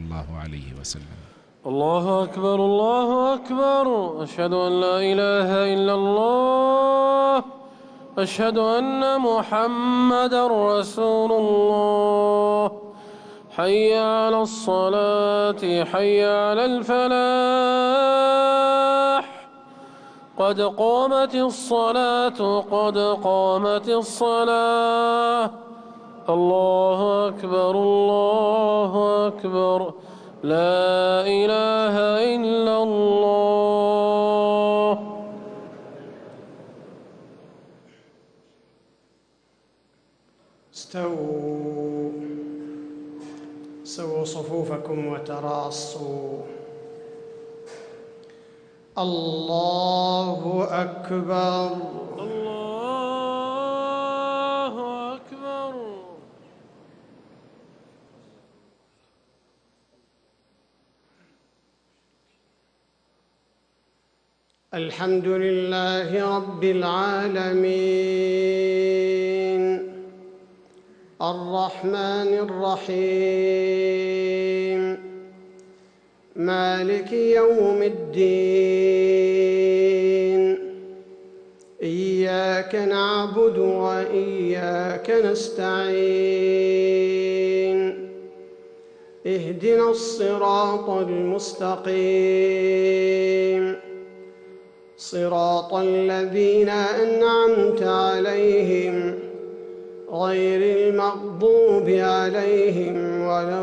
الله عليه وسلم. الله أكبر الله أكبر، أشهد أن لا إله إلا الله، أشهد أن محمدا رسول الله. حي على الصلاة حي على الفلاح، قد قامت الصلاة قد قامت الصلاة. الله أكبر الله أكبر، لا إله إلا الله. سووا صفوفكم وتراصوا. الله أكبر الله أكبر. الحمد لله رب العالمين، الرحمن الرحيم، مالك يوم الدين. إياك نعبد وإياك نستعين. اهدنا الصراط المستقيم، صراط الذين أنعمت عليهم غير المغضوب عليهم ولا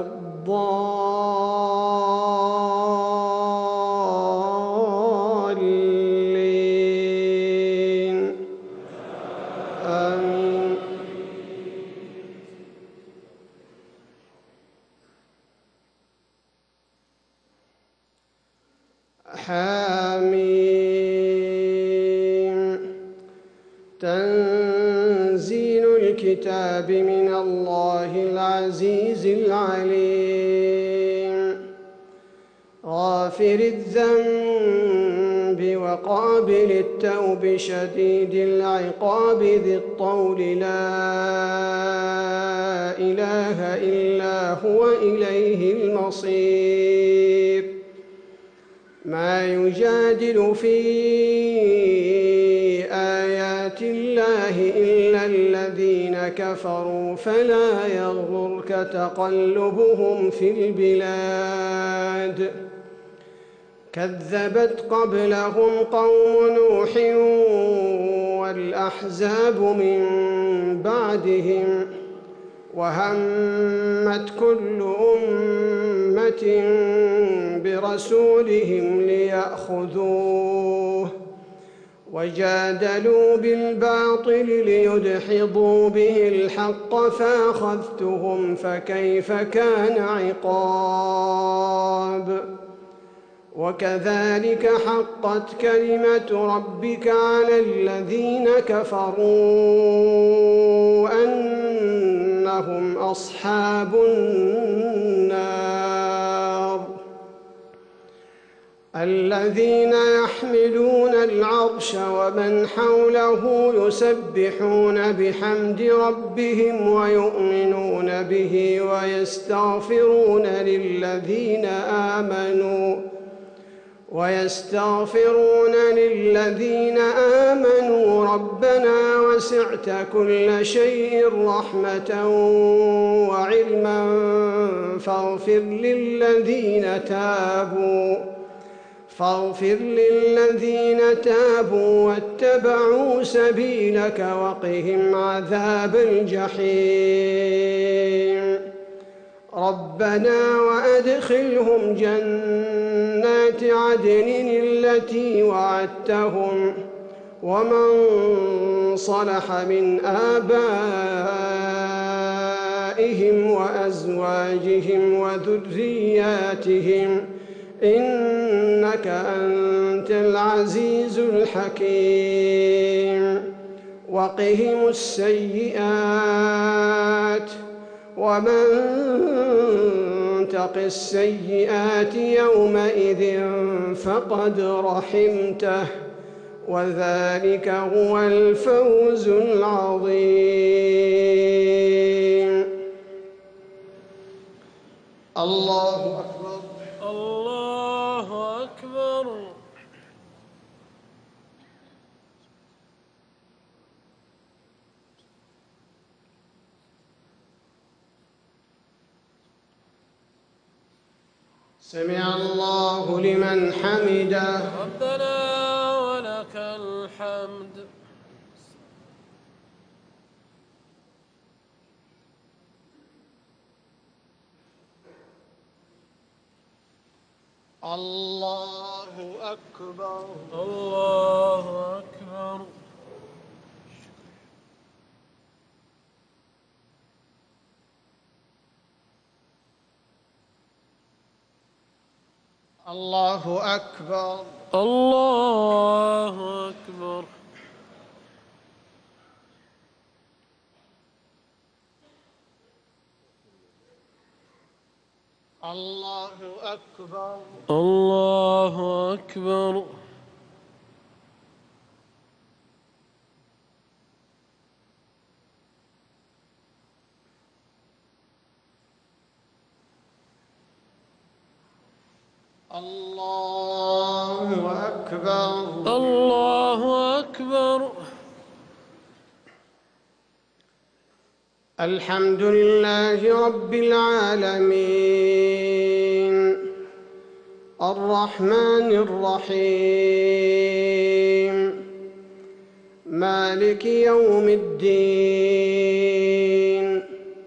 الضالين. آمين. حاميم. تنزيل الكتاب من الله العزيز العليم، غافر الذنب وقابل التوب شديد العقاب ذي الطول، لا إله إلا هو إليه المصير. ما يجادل في آيات الله إلا الذين كفروا، فلا يغررك تقلبهم في البلاد. كذبت قبلهم قوم نوح والأحزاب من بعدهم، وهمت كل أمة برسولهم ليأخذوه، وجادلوا بالباطل ليدحضوا به الحق، فأخذتهم فكيف كان عقاب. وكذلك حقت كلمة ربك على الذين كفروا أنهم أصحاب النار. الذين يحملون العرش ومن حوله يسبحون بحمد ربهم ويؤمنون به ويستغفرون للذين آمنوا ربنا وسعت كل شيء رحمة وعلما فاغفر للذين تابوا واتبعوا سبيلك وقهم عذاب الجحيم. ربنا وأدخلهم جنات عدن التي وعدتهم ومن صلح من آبائهم وأزواجهم وذرياتهم إنك أنت العزيز الحكيم. وقهم السيئات ومن تق السيئات يومئذ فقد رحمته وذلك هو الفوز العظيم. الله أكبر. الله أكبر. سمع الله لمن حمده. ربنا ولك الحمد. الله أكبر. الله أكبر. الله أكبر. الله أكبر. الله أكبر. الله أكبر. الله أكبر. الله أكبر. الحمد لله رب العالمين الرحمن الرحيم مالك يوم الدين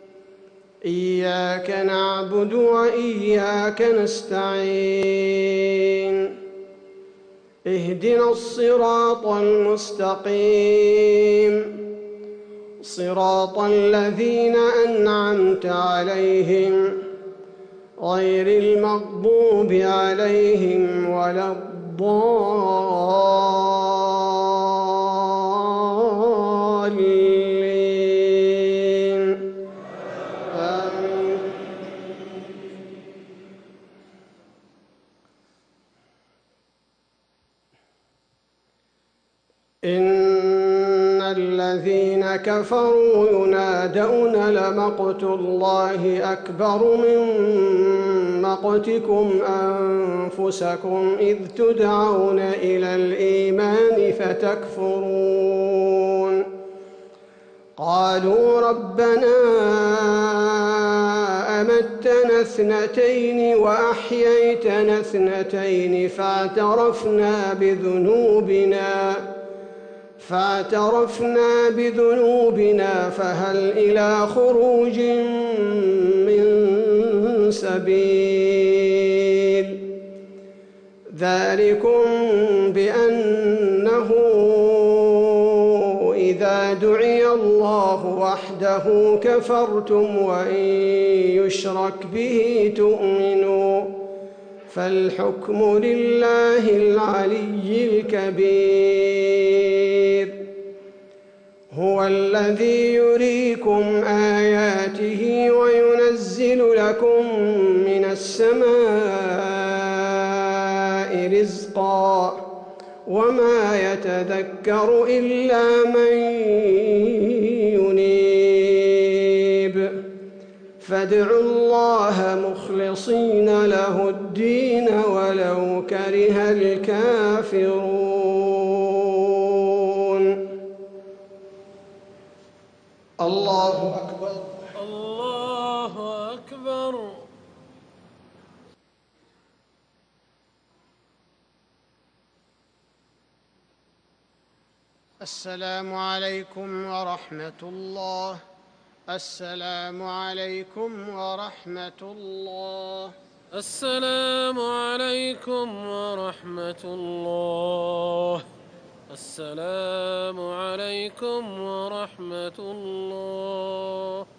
إياك نعبد وإياك نستعين اهدنا الصراط المستقيم صراط الذين أنعمت عليهم غير المغضوب عليهم ولا الضالين آمين. إن الذين كفروا ينادون لمقت الله أكبر من مقتكم أنفسكم إذ تدعون إلى الإيمان فتكفرون قالوا ربنا أمتنا اثنتين وأحييتنا اثنتين فاعترفنا بذنوبنا فهل إلى خروج من سبيل ذلكم بأنه إذا دعي الله وحده كفرتم وإن يشرك به تؤمنوا فالحكم لله العلي الكبير هو الذي يريكم آياته وينزل لكم من السماء رزقا وما يتذكر إلا من ينيب فادعوا الله مخلصين له الدين ولو كره الكافرون. الله أكبر. الله أكبر. السلام عليكم ورحمة الله. السلام عليكم ورحمة الله. السلام عليكم ورحمة الله. السلام عليكم ورحمة الله.